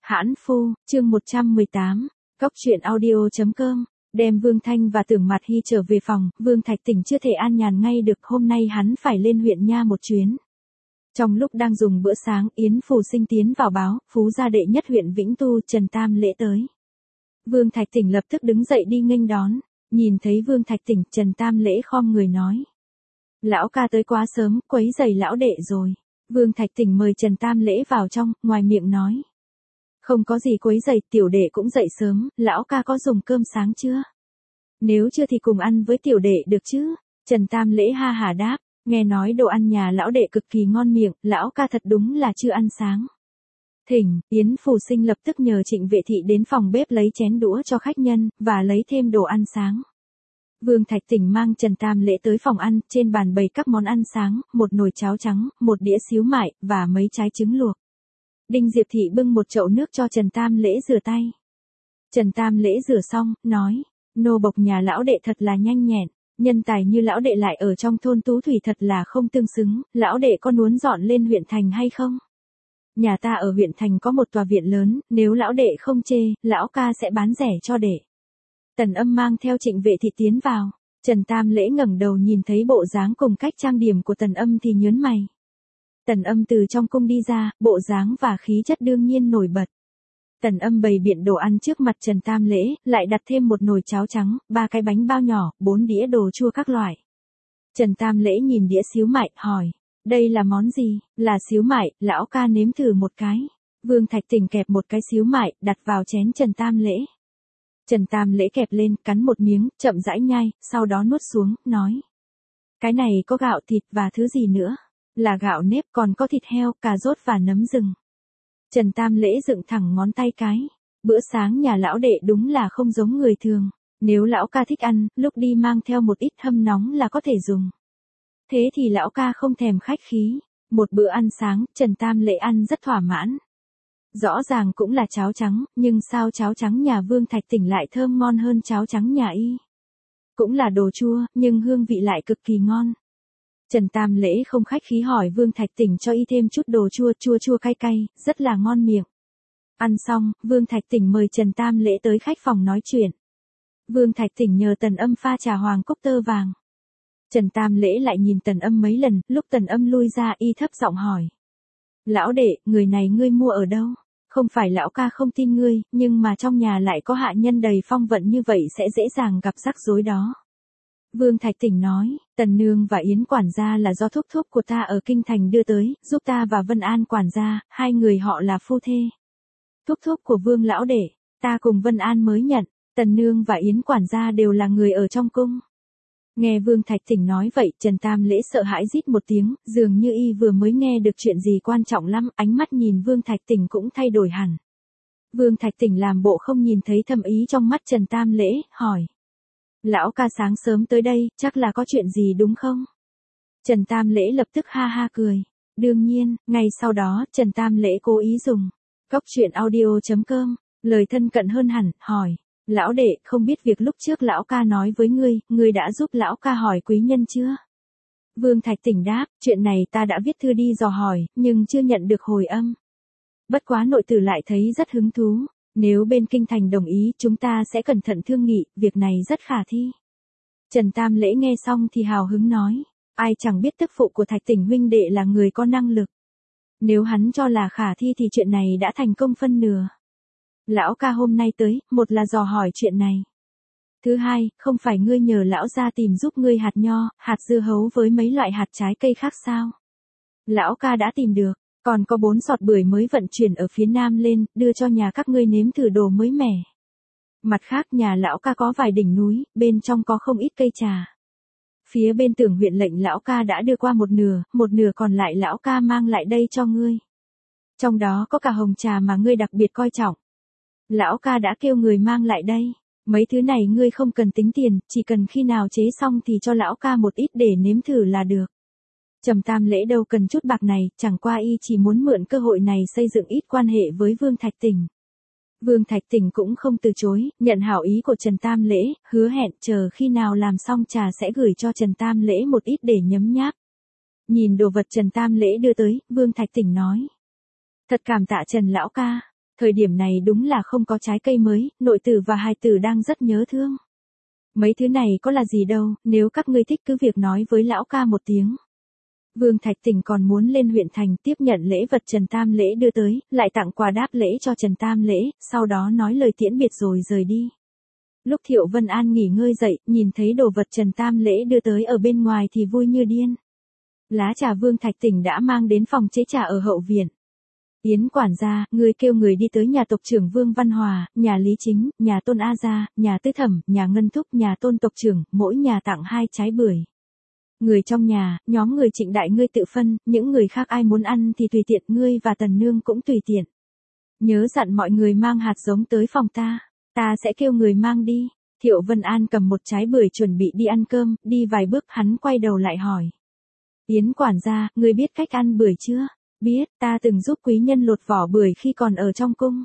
Hãn phu, chương 118, Cóc truyện audio.com. Đem Vương Thanh và Tưởng Mạt Hy trở về phòng, Vương Thạch Tỉnh chưa thể an nhàn ngay được, hôm nay hắn phải lên huyện nha một chuyến. Trong lúc đang dùng bữa sáng, Yến Phù Sinh tiến vào báo, phú gia đệ nhất huyện Vĩnh Tu Trần Tam Lễ tới. Vương Thạch Tỉnh lập tức đứng dậy đi nghênh đón, nhìn thấy Vương Thạch Tỉnh, Trần Tam Lễ khom người nói. Lão ca tới quá sớm, quấy rầy lão đệ rồi. Vương Thạch Tỉnh mời Trần Tam Lễ vào trong, ngoài miệng nói. Không có gì quấy rầy, tiểu đệ cũng dậy sớm, lão ca có dùng cơm sáng chưa? Nếu chưa thì cùng ăn với tiểu đệ được chứ? Trần Tam Lễ ha hả đáp, nghe nói đồ ăn nhà lão đệ cực kỳ ngon miệng, lão ca thật đúng là chưa ăn sáng. Thỉnh, Yến Phù Sinh lập tức nhờ Trịnh Vệ Thị đến phòng bếp lấy chén đũa cho khách nhân, và lấy thêm đồ ăn sáng. Vương Thạch Tỉnh mang Trần Tam Lễ tới phòng ăn, trên bàn bày các món ăn sáng, một nồi cháo trắng, một đĩa xíu mại, và mấy trái trứng luộc. Đinh Diệp Thị bưng một chậu nước cho Trần Tam Lễ rửa tay. Trần Tam Lễ rửa xong, nói, nô bộc nhà lão đệ thật là nhanh nhẹn, nhân tài như lão đệ lại ở trong thôn Tú Thủy thật là không tương xứng, lão đệ có muốn dọn lên huyện thành hay không? Nhà ta ở huyện thành có một tòa viện lớn, nếu lão đệ không chê, lão ca sẽ bán rẻ cho đệ. Tần Âm mang theo Trịnh Vệ Thị tiến vào, Trần Tam Lễ ngẩng đầu nhìn thấy bộ dáng cùng cách trang điểm của Tần Âm thì nhớn mày. Tần Âm từ trong cung đi ra, bộ dáng và khí chất đương nhiên nổi bật. Tần Âm bày biện đồ ăn trước mặt Trần Tam Lễ, lại đặt thêm một nồi cháo trắng, 3 cái bánh bao nhỏ, 4 đĩa đồ chua các loại. Trần Tam Lễ nhìn đĩa xíu mại, hỏi, đây là món gì? Là xíu mại, lão ca nếm thử một cái. Vương Thạch Tỉnh kẹp một cái xíu mại, đặt vào chén Trần Tam Lễ. Trần Tam Lễ kẹp lên, cắn một miếng, chậm rãi nhai, sau đó nuốt xuống, nói. Cái này có gạo thịt và thứ gì nữa? Là gạo nếp, còn có thịt heo, cà rốt và nấm rừng. Trần Tam Lễ dựng thẳng ngón tay cái. Bữa sáng nhà lão đệ đúng là không giống người thường. Nếu lão ca thích ăn, lúc đi mang theo một ít hâm nóng là có thể dùng. Thế thì lão ca không thèm khách khí. Một bữa ăn sáng, Trần Tam Lễ ăn rất thỏa mãn. Rõ ràng cũng là cháo trắng, nhưng sao cháo trắng nhà Vương Thạch Tỉnh lại thơm ngon hơn cháo trắng nhà y? Cũng là đồ chua, nhưng hương vị lại cực kỳ ngon. Trần Tam Lễ không khách khí hỏi Vương Thạch Tỉnh cho y thêm chút đồ chua chua cay cay, rất là ngon miệng. Ăn xong, Vương Thạch Tỉnh mời Trần Tam Lễ tới khách phòng nói chuyện. Vương Thạch Tỉnh nhờ Tần Âm pha trà hoàng cốc tơ vàng. Trần Tam Lễ lại nhìn Tần Âm mấy lần, lúc Tần Âm lui ra y thấp giọng hỏi. Lão đệ, người này ngươi mua ở đâu? Không phải lão ca không tin ngươi, nhưng mà trong nhà lại có hạ nhân đầy phong vận như vậy sẽ dễ dàng gặp rắc rối đó. Vương Thạch Tỉnh nói, Tần Nương và Yến quản gia là do thúc thúc của ta ở Kinh Thành đưa tới, giúp ta và Vân An quản gia, hai người họ là phu thê. Thúc thúc của Vương lão đệ, ta cùng Vân An mới nhận, Tần Nương và Yến quản gia đều là người ở trong cung. Nghe Vương Thạch Tỉnh nói vậy, Trần Tam Lễ sợ hãi rít một tiếng, dường như y vừa mới nghe được chuyện gì quan trọng lắm, ánh mắt nhìn Vương Thạch Tỉnh cũng thay đổi hẳn. Vương Thạch Tỉnh làm bộ không nhìn thấy thâm ý trong mắt Trần Tam Lễ, hỏi. Lão ca sáng sớm tới đây, chắc là có chuyện gì đúng không? Trần Tam Lễ lập tức ha ha cười. Đương nhiên, ngay sau đó, Trần Tam Lễ cố ý dùng Cóc truyện audio.com, lời thân cận hơn hẳn, hỏi. Lão đệ, không biết việc lúc trước lão ca nói với ngươi đã giúp lão ca hỏi quý nhân chưa? Vương Thạch Tỉnh đáp, chuyện này ta đã viết thư đi dò hỏi, nhưng chưa nhận được hồi âm. Bất quá nội tử lại thấy rất hứng thú. Nếu bên Kinh Thành đồng ý, chúng ta sẽ cẩn thận thương nghị, việc này rất khả thi. Trần Tam Lễ nghe xong thì hào hứng nói, ai chẳng biết tức phụ của Thạch Tỉnh huynh đệ là người có năng lực. Nếu hắn cho là khả thi thì chuyện này đã thành công phân nửa. Lão ca hôm nay tới, một là dò hỏi chuyện này. Thứ hai, không phải ngươi nhờ lão ra tìm giúp ngươi hạt nho, hạt dưa hấu với mấy loại hạt trái cây khác sao? Lão ca đã tìm được. Còn có 4 sọt bưởi mới vận chuyển ở phía nam lên, đưa cho nhà các ngươi nếm thử đồ mới mẻ. Mặt khác nhà lão ca có vài đỉnh núi, bên trong có không ít cây trà. Phía bên Tưởng huyện lệnh lão ca đã đưa qua một nửa còn lại lão ca mang lại đây cho ngươi. Trong đó có cả hồng trà mà ngươi đặc biệt coi trọng. Lão ca đã kêu người mang lại đây. Mấy thứ này ngươi không cần tính tiền, chỉ cần khi nào chế xong thì cho lão ca một ít để nếm thử là được. Trầm Tam Lễ đâu cần chút bạc này, chẳng qua y chỉ muốn mượn cơ hội này xây dựng ít quan hệ với Vương Thạch Tỉnh. Vương Thạch Tỉnh cũng không từ chối, nhận hảo ý của Trần Tam Lễ, hứa hẹn chờ khi nào làm xong trà sẽ gửi cho Trần Tam Lễ một ít để nhấm nháp. Nhìn đồ vật Trần Tam Lễ đưa tới, Vương Thạch Tỉnh nói. Thật cảm tạ Trần lão ca. Thời điểm này đúng là không có trái cây mới, nội tử và hài tử đang rất nhớ thương. Mấy thứ này có là gì đâu, nếu các ngươi thích cứ việc nói với lão ca một tiếng. Vương Thạch Tỉnh còn muốn lên huyện thành tiếp nhận lễ vật Trần Tam Lễ đưa tới, lại tặng quà đáp lễ cho Trần Tam Lễ, sau đó nói lời tiễn biệt rồi rời đi. Lúc Thiệu Vân An nghỉ ngơi dậy, nhìn thấy đồ vật Trần Tam Lễ đưa tới ở bên ngoài thì vui như điên. Lá trà Vương Thạch Tỉnh đã mang đến phòng chế trà ở hậu viện. Yến quản gia, ngươi kêu người đi tới nhà tộc trưởng Vương Văn Hòa, nhà Lý Chính, nhà Tôn A Gia, nhà Tư Thẩm, nhà Ngân Thúc, nhà Tôn tộc trưởng, mỗi nhà tặng 2 trái bưởi. Người trong nhà, nhóm người Trịnh đại ngươi tự phân, những người khác ai muốn ăn thì tùy tiện, ngươi và Tần Nương cũng tùy tiện. Nhớ dặn mọi người mang hạt giống tới phòng ta sẽ kêu người mang đi. Thiệu Vân An cầm một trái bưởi chuẩn bị đi ăn cơm, đi vài bước hắn quay đầu lại hỏi. Yến quản gia, ngươi biết cách ăn bưởi chưa? Biết, ta từng giúp quý nhân lột vỏ bưởi khi còn ở trong cung.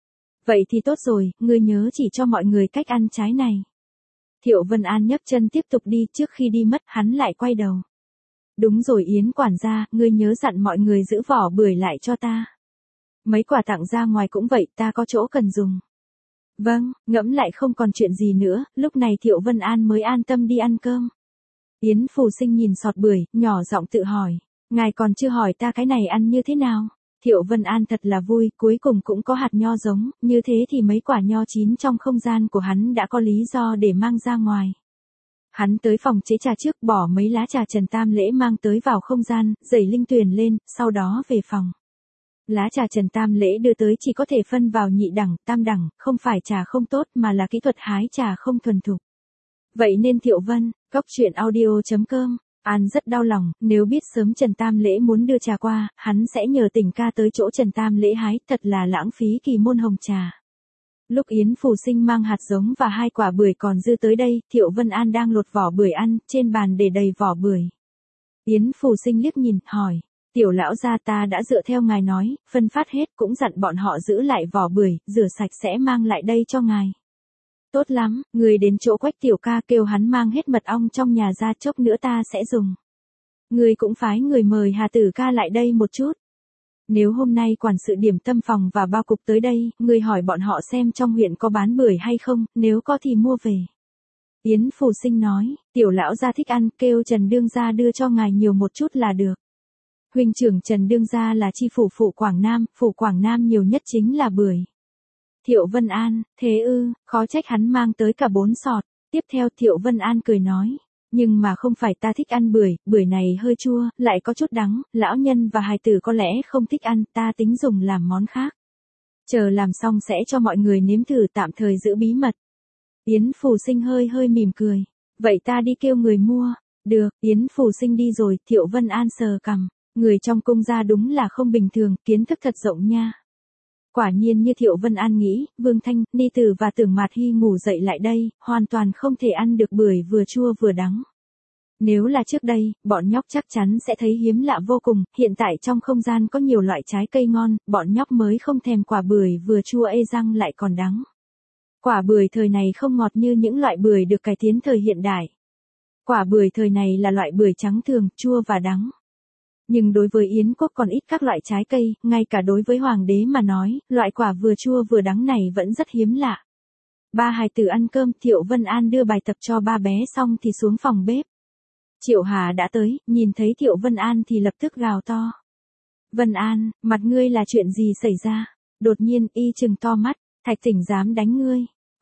Vậy thì tốt rồi, ngươi nhớ chỉ cho mọi người cách ăn trái này. Thiệu Vân An nhấc chân tiếp tục đi, trước khi đi mất hắn lại quay đầu. Đúng rồi Yến quản gia, ngươi nhớ dặn mọi người giữ vỏ bưởi lại cho ta. Mấy quả tặng ra ngoài cũng vậy, ta có chỗ cần dùng. Vâng, ngẫm lại không còn chuyện gì nữa, lúc này Thiệu Vân An mới an tâm đi ăn cơm. Yến Phù Sinh nhìn sọt bưởi, nhỏ giọng tự hỏi, ngài còn chưa hỏi ta cái này ăn như thế nào? Thiệu Vân An thật là vui, cuối cùng cũng có hạt nho giống, như thế thì mấy quả nho chín trong không gian của hắn đã có lý do để mang ra ngoài. Hắn tới phòng chế trà trước, bỏ mấy lá trà Trần Tam Lễ mang tới vào không gian, dẩy linh tuyền lên, sau đó về phòng. Lá trà Trần Tam Lễ đưa tới chỉ có thể phân vào nhị đẳng, tam đẳng, không phải trà không tốt mà là kỹ thuật hái trà không thuần thục. Vậy nên Thiệu Vân, coctruyện.audio.com, An rất đau lòng, nếu biết sớm Trần Tam Lễ muốn đưa trà qua, hắn sẽ nhờ Tình ca tới chỗ Trần Tam Lễ hái, thật là lãng phí kỳ môn hồng trà. Lúc Yến Phù Sinh mang hạt giống và 2 quả bưởi còn dư tới đây, Thiệu Vân An đang lột vỏ bưởi ăn, trên bàn để đầy vỏ bưởi. Yến Phù Sinh liếc nhìn, hỏi, tiểu lão gia ta đã dựa theo ngài nói, phân phát hết, cũng dặn bọn họ giữ lại vỏ bưởi, rửa sạch sẽ mang lại đây cho ngài. Tốt lắm, người đến chỗ Quách tiểu ca kêu hắn mang hết mật ong trong nhà ra, chốc nữa ta sẽ dùng. Người cũng phái người mời Hà Tử ca lại đây một chút. Nếu hôm nay quản sự điểm tâm phòng và bao cục tới đây, người hỏi bọn họ xem trong huyện có bán bưởi hay không, nếu có thì mua về. Yến Phù Sinh nói, tiểu lão gia thích ăn, kêu Trần Đương gia đưa cho ngài nhiều một chút là được. Huynh trưởng Trần Đương gia là chi phủ Quảng Nam nhiều nhất chính là bưởi. Thiệu Vân An, thế ư, khó trách hắn mang tới cả 4 sọt. Tiếp theo Thiệu Vân An cười nói, nhưng mà không phải ta thích ăn bưởi, bưởi này hơi chua, lại có chút đắng, lão nhân và hài tử có lẽ không thích ăn, ta tính dùng làm món khác. Chờ làm xong sẽ cho mọi người nếm thử, tạm thời giữ bí mật. Yến Phù Sinh hơi mỉm cười, vậy ta đi kêu người mua. Được, Yến Phù Sinh đi rồi, Thiệu Vân An sờ cằm, người trong cung gia đúng là không bình thường, kiến thức thật rộng nha. Quả nhiên như Thiệu Vân An nghĩ, Vương Thanh, Ni Tử và Tưởng Mạt Hy ngủ dậy lại đây, hoàn toàn không thể ăn được bưởi vừa chua vừa đắng. Nếu là trước đây, bọn nhóc chắc chắn sẽ thấy hiếm lạ vô cùng, hiện tại trong không gian có nhiều loại trái cây ngon, bọn nhóc mới không thèm quả bưởi vừa chua ê răng lại còn đắng. Quả bưởi thời này không ngọt như những loại bưởi được cải tiến thời hiện đại. Quả bưởi thời này là loại bưởi trắng thường, chua và đắng. Nhưng đối với Yến quốc còn ít các loại trái cây, ngay cả đối với hoàng đế mà nói, loại quả vừa chua vừa đắng này vẫn rất hiếm lạ. Ba hài tử ăn cơm, Thiệu Vân An đưa bài tập cho ba bé xong thì xuống phòng bếp. Triệu Hà đã tới, nhìn thấy Thiệu Vân An thì lập tức gào to. Vân An, mặt ngươi là chuyện gì xảy ra? Đột nhiên y trừng to mắt, Thạch Tỉnh dám đánh ngươi.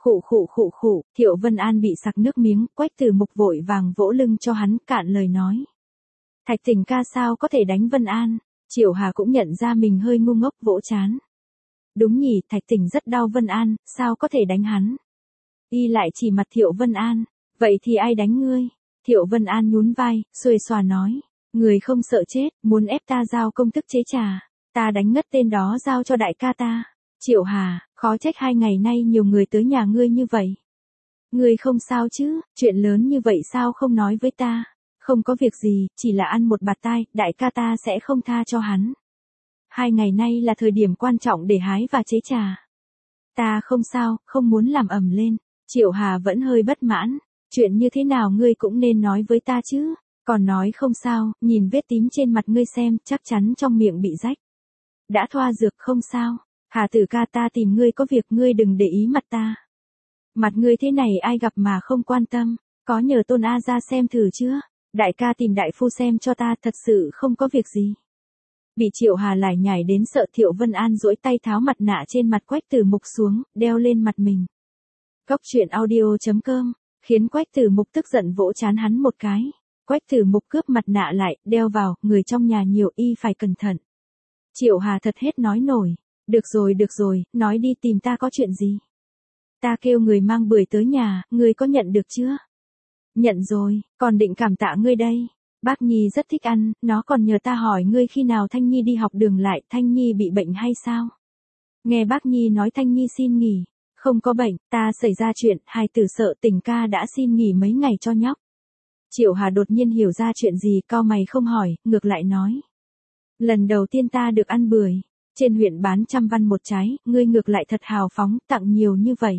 Khụ, Thiệu Vân An bị sặc nước miếng, Quách Tử Mục vội vàng vỗ lưng cho hắn, cạn lời nói. Thạch Tỉnh ca sao có thể đánh Vân An? Triệu Hà cũng nhận ra mình hơi ngu ngốc, vỗ chán. Đúng nhỉ, Thạch Tỉnh rất đau Vân An, sao có thể đánh hắn? Y lại chỉ mặt Thiệu Vân An, vậy thì ai đánh ngươi? Thiệu Vân An nhún vai, xuề xòa nói, người không sợ chết, muốn ép ta giao công thức chế trà, ta đánh ngất tên đó giao cho đại ca ta. Triệu Hà, khó trách 2 ngày nay nhiều người tới nhà ngươi như vậy. Ngươi không sao chứ, chuyện lớn như vậy sao không nói với ta? Không có việc gì, chỉ là ăn một bạt tai, đại ca ta sẽ không tha cho hắn. 2 ngày nay là thời điểm quan trọng để hái và chế trà. Ta không sao, không muốn làm ầm lên. Triệu Hà vẫn hơi bất mãn. Chuyện như thế nào ngươi cũng nên nói với ta chứ. Còn nói không sao, nhìn vết tím trên mặt ngươi xem, chắc chắn trong miệng bị rách. Đã thoa dược không sao. Hà Tử ca, ta tìm ngươi có việc, ngươi đừng để ý mặt ta. Mặt ngươi thế này ai gặp mà không quan tâm, có nhờ Tôn A ra xem thử chưa? Đại ca tìm đại phu xem cho ta, thật sự không có việc gì. Bị Triệu Hà lải nhải đến sợ, Thiệu Vân An duỗi tay tháo mặt nạ trên mặt Quách Tử Mục xuống, đeo lên mặt mình. Cốc truyện audio.com, khiến Quách Tử Mục tức giận vỗ trán hắn một cái. Quách Tử Mục cướp mặt nạ lại, đeo vào, người trong nhà nhiều y phải cẩn thận. Triệu Hà thật hết nói nổi. Được rồi, nói đi, tìm ta có chuyện gì? Ta kêu người mang bưởi tới nhà, ngươi có nhận được chưa? Nhận rồi, còn định cảm tạ ngươi đây. Bác Nhi rất thích ăn, nó còn nhờ ta hỏi ngươi khi nào Thanh Nhi đi học đường lại, Thanh Nhi bị bệnh hay sao? Nghe bác Nhi nói Thanh Nhi xin nghỉ. Không có bệnh, ta xảy ra chuyện, hài tử sợ Tình ca đã xin nghỉ mấy ngày cho nhóc. Triệu Hà đột nhiên hiểu ra chuyện gì, cau mày không hỏi, ngược lại nói. Lần đầu tiên ta được ăn bưởi. Trên huyện bán 100 văn một trái, ngươi ngược lại thật hào phóng, tặng nhiều như vậy.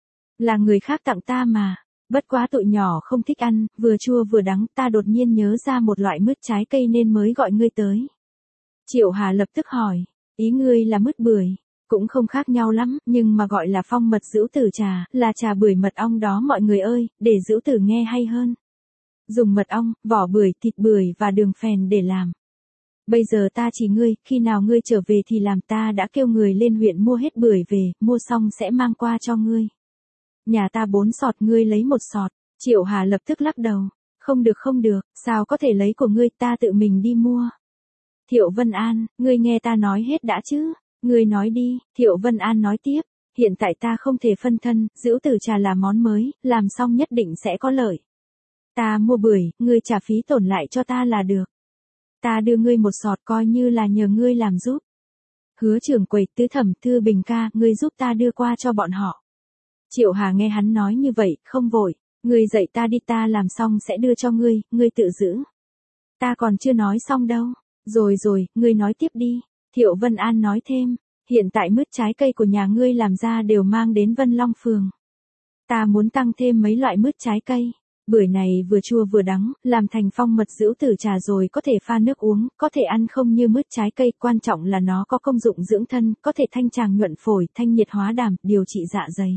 Là người khác tặng ta mà. Bất quá tụi nhỏ không thích ăn, vừa chua vừa đắng, ta đột nhiên nhớ ra một loại mứt trái cây nên mới gọi ngươi tới. Triệu Hà lập tức hỏi, ý ngươi là mứt bưởi, cũng không khác nhau lắm, nhưng mà gọi là phong mật sửu tử trà, là trà bưởi mật ong đó mọi người ơi, để sửu tử nghe hay hơn. Dùng mật ong, vỏ bưởi, thịt bưởi và đường phèn để làm. Bây giờ ta chỉ ngươi, khi nào ngươi trở về thì làm, ta đã kêu người lên huyện mua hết bưởi về, mua xong sẽ mang qua cho ngươi. Nhà ta 4 sọt, ngươi lấy 1 sọt. Triệu Hà lập tức lắc đầu. Không được, sao có thể lấy của ngươi, ta tự mình đi mua. Thiệu Vân An, ngươi nghe ta nói hết đã chứ. Ngươi nói đi, Thiệu Vân An nói tiếp. Hiện tại ta không thể phân thân, sửu tử trà là món mới, làm xong nhất định sẽ có lợi. Ta mua bưởi, ngươi trả phí tổn lại cho ta là được. Ta đưa ngươi 1 sọt coi như là nhờ ngươi làm giúp. Hứa trưởng quầy, Tứ Thẩm, Thư Bình ca, ngươi giúp ta đưa qua cho bọn họ. Triệu Hà nghe hắn nói như vậy, không vội. Ngươi dạy ta đi, ta làm xong sẽ đưa cho ngươi, ngươi tự giữ. Ta còn chưa nói xong đâu. Rồi, ngươi nói tiếp đi. Thiệu Vân An nói thêm. Hiện tại mứt trái cây của nhà ngươi làm ra đều mang đến Vân Long Phường. Ta muốn tăng thêm mấy loại mứt trái cây. Bưởi này vừa chua vừa đắng, làm thành phong mật sửu tử trà rồi có thể pha nước uống, có thể ăn không như mứt trái cây, quan trọng là nó có công dụng dưỡng thân, có thể thanh tràng nhuận phổi, thanh nhiệt hóa đàm, điều trị dạ dày.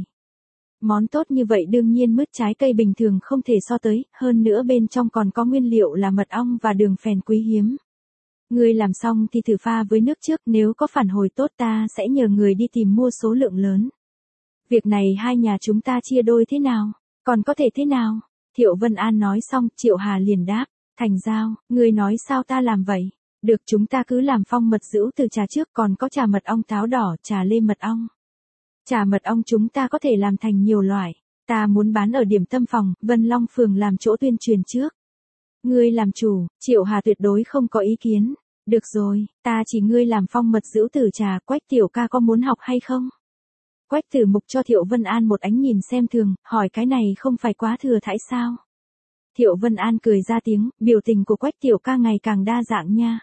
Món tốt như vậy đương nhiên mứt trái cây bình thường không thể so tới, hơn nữa bên trong còn có nguyên liệu là mật ong và đường phèn quý hiếm. Ngươi làm xong thì thử pha với nước trước, nếu có phản hồi tốt ta sẽ nhờ người đi tìm mua số lượng lớn. Việc này hai nhà chúng ta chia đôi thế nào? Còn có thể thế nào? Thiệu Vân An nói xong, Triệu Hà liền đáp, thành giao, ngươi nói sao ta làm vậy? Được, chúng ta cứ làm phong mật sửu tử trà trước, còn có trà mật ong táo đỏ, trà lê mật ong. Trà mật ong chúng ta có thể làm thành nhiều loại, ta muốn bán ở điểm tâm phòng, Vân Long Phường làm chỗ tuyên truyền trước. Ngươi làm chủ, Triệu Hà tuyệt đối không có ý kiến. Được rồi, ta chỉ ngươi làm phong mật sửu tử trà, Quách tiểu ca có muốn học hay không? Quách Tử Mục cho Thiệu Vân An một ánh nhìn xem thường, hỏi cái này không phải quá thừa thãi sao? Thiệu Vân An cười ra tiếng, biểu tình của Quách tiểu ca ngày càng đa dạng nha.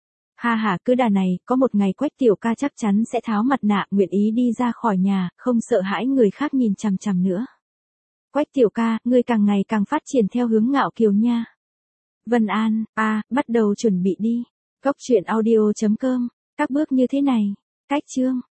Ha, cứ đà này, có một ngày Quách tiểu ca chắc chắn sẽ tháo mặt nạ, nguyện ý đi ra khỏi nhà, không sợ hãi người khác nhìn chằm chằm nữa. Quách tiểu ca, ngươi càng ngày càng phát triển theo hướng ngạo kiều nha. Vân An, bắt đầu chuẩn bị đi. Cốc truyện audio.com, các bước như thế này. Cách chương